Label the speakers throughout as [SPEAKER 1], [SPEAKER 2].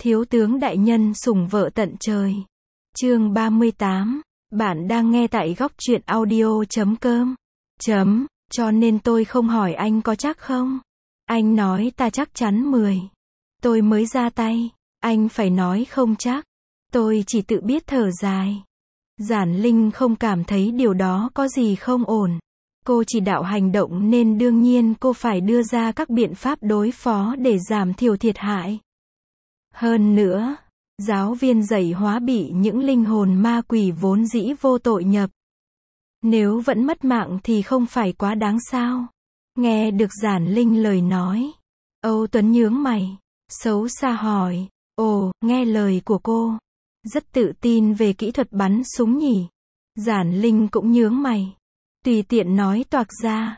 [SPEAKER 1] Thiếu tướng đại nhân sủng vợ tận trời. Chương 38. Bạn đang nghe tại góc truyện audio.com. Cho nên tôi không hỏi anh có chắc không? Anh nói ta chắc chắn 10. Tôi mới ra tay. Anh phải nói không chắc. Tôi chỉ tự biết thở dài. Giản Linh không cảm thấy điều đó có gì không ổn. Cô chỉ đạo hành động nên đương nhiên cô phải đưa ra các biện pháp đối phó để giảm thiểu thiệt hại. Hơn nữa, giáo viên dạy hóa bị những linh hồn ma quỷ vốn dĩ vô tội nhập. Nếu vẫn mất mạng thì không phải quá đáng sao? Nghe được Giản Linh lời nói, Âu Tuấn nhướng mày, xấu xa hỏi, ồ, nghe lời của cô, rất tự tin về kỹ thuật bắn súng nhỉ? Giản Linh cũng nhướng mày, tùy tiện nói toạc ra,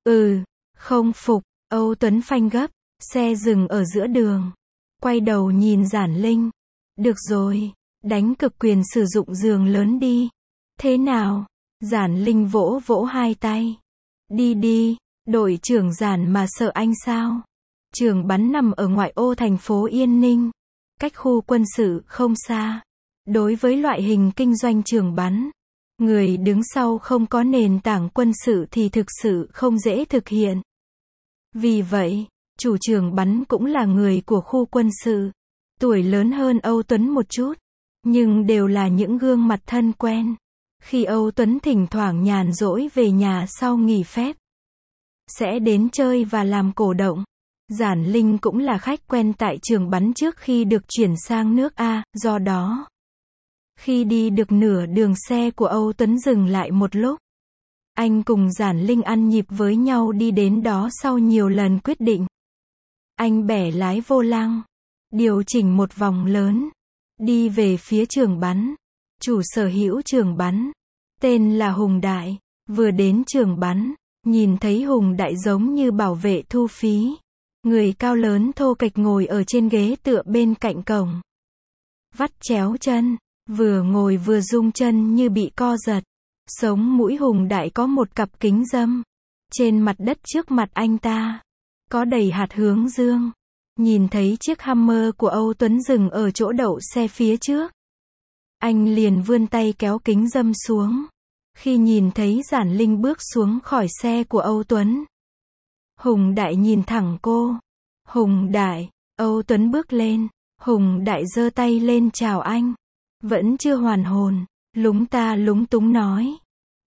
[SPEAKER 1] không phục. Âu Tuấn phanh gấp, xe dừng ở giữa đường, quay đầu nhìn Giản Linh, được rồi, đánh cực quyền sử dụng giường lớn đi. Thế nào? Giản Linh vỗ vỗ hai tay. Đi, đội trưởng Giản mà sợ anh sao? Trường bắn nằm ở ngoại ô thành phố Yên Ninh, cách khu quân sự không xa. Đối với loại hình kinh doanh trường bắn, người đứng sau không có nền tảng quân sự thì thực sự không dễ thực hiện. Vì vậy, chủ trường bắn cũng là người của khu quân sự, tuổi lớn hơn Âu Tuấn một chút, nhưng đều là những gương mặt thân quen. Khi Âu Tuấn thỉnh thoảng nhàn rỗi về nhà sau nghỉ phép, sẽ đến chơi và làm cổ động. Giản Linh cũng là khách quen tại trường bắn trước khi được chuyển sang nước A, do đó, khi đi được nửa đường xe của Âu Tuấn dừng lại một lúc. Anh cùng Giản Linh ăn nhịp với nhau đi đến đó sau nhiều lần quyết định. Anh bẻ lái vô lăng, điều chỉnh một vòng lớn, đi về phía trường bắn. Chủ sở hữu trường bắn, tên là Hùng Đại, vừa đến trường bắn, nhìn thấy Hùng Đại giống như bảo vệ thu phí. Người cao lớn thô kệch ngồi ở trên ghế tựa bên cạnh cổng. Vắt chéo chân, vừa ngồi vừa rung chân như bị co giật. Sống mũi Hùng Đại có một cặp kính râm. Trên mặt đất trước mặt anh ta, có đầy hạt hướng dương. Nhìn thấy chiếc Hummer của Âu Tuấn dừng ở chỗ đậu xe phía trước, anh liền vươn tay kéo kính râm xuống. Khi nhìn thấy Giản Linh bước xuống khỏi xe của Âu Tuấn, Hùng Đại nhìn thẳng cô. Hùng Đại, Âu Tuấn bước lên. Hùng Đại giơ tay lên chào anh. Vẫn chưa hoàn hồn, lúng ta lúng túng nói.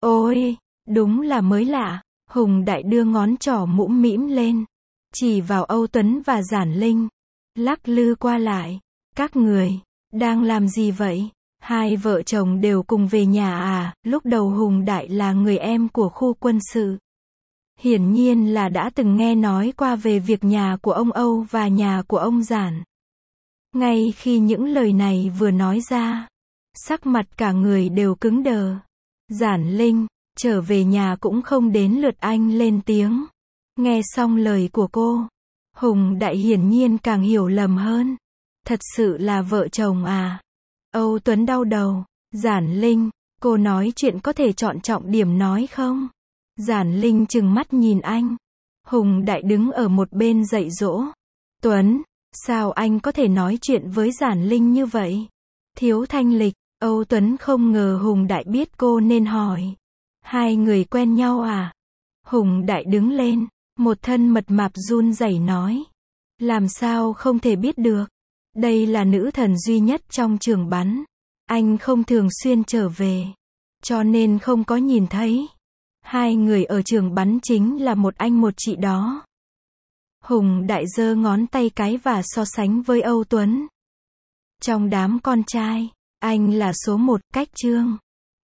[SPEAKER 1] Ôi, đúng là mới lạ. Hùng Đại đưa ngón trỏ mũm mĩm lên, chỉ vào Âu Tuấn và Giản Linh, lắc lư qua lại. Các người đang làm gì vậy? Hai vợ chồng đều cùng về nhà à? Lúc đầu Hùng Đại là người em của khu quân sự. Hiển nhiên là đã từng nghe nói qua về việc nhà của ông Âu và nhà của ông Giản. Ngay khi những lời này vừa nói ra, sắc mặt cả người đều cứng đờ. Giản Linh, trở về nhà cũng không đến lượt anh lên tiếng. Nghe xong lời của cô, Hùng Đại hiển nhiên càng hiểu lầm hơn. Thật sự là vợ chồng à? Âu Tuấn đau đầu. Giản Linh, cô nói chuyện có thể chọn trọng điểm nói không? Giản Linh trừng mắt nhìn anh. Hùng Đại đứng ở một bên dạy dỗ. Tuấn, sao anh có thể nói chuyện với Giản Linh như vậy? Thiếu thanh lịch. Âu Tuấn không ngờ Hùng Đại biết cô nên hỏi. Hai người quen nhau à? Hùng Đại đứng lên, một thân mật mạp run rẩy nói. Làm sao không thể biết được? Đây là nữ thần duy nhất trong trường bắn. Anh không thường xuyên trở về, cho nên không có nhìn thấy. Hai người ở trường bắn chính là một anh một chị đó. Hùng Đại giơ ngón tay cái và so sánh với Âu Tuấn. Trong đám con trai, anh là số 1, cách Trương